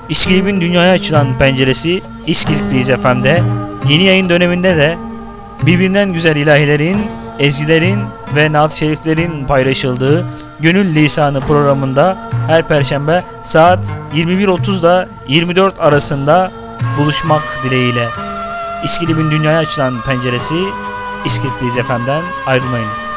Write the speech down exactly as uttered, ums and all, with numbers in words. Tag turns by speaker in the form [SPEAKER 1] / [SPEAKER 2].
[SPEAKER 1] İskilip'in dünyaya açılan penceresi İskilipliyiz F M'de yeni yayın döneminde de birbirinden güzel ilahilerin, ezgilerin ve naat-ı şeriflerin paylaşıldığı Gönül Lisanı programında her perşembe saat yirmi bir otuzda yirmi dört arasında buluşmak dileğiyle. İskilip'in dünyaya açılan penceresi İskilipliyiz F M'den ayrılmayın.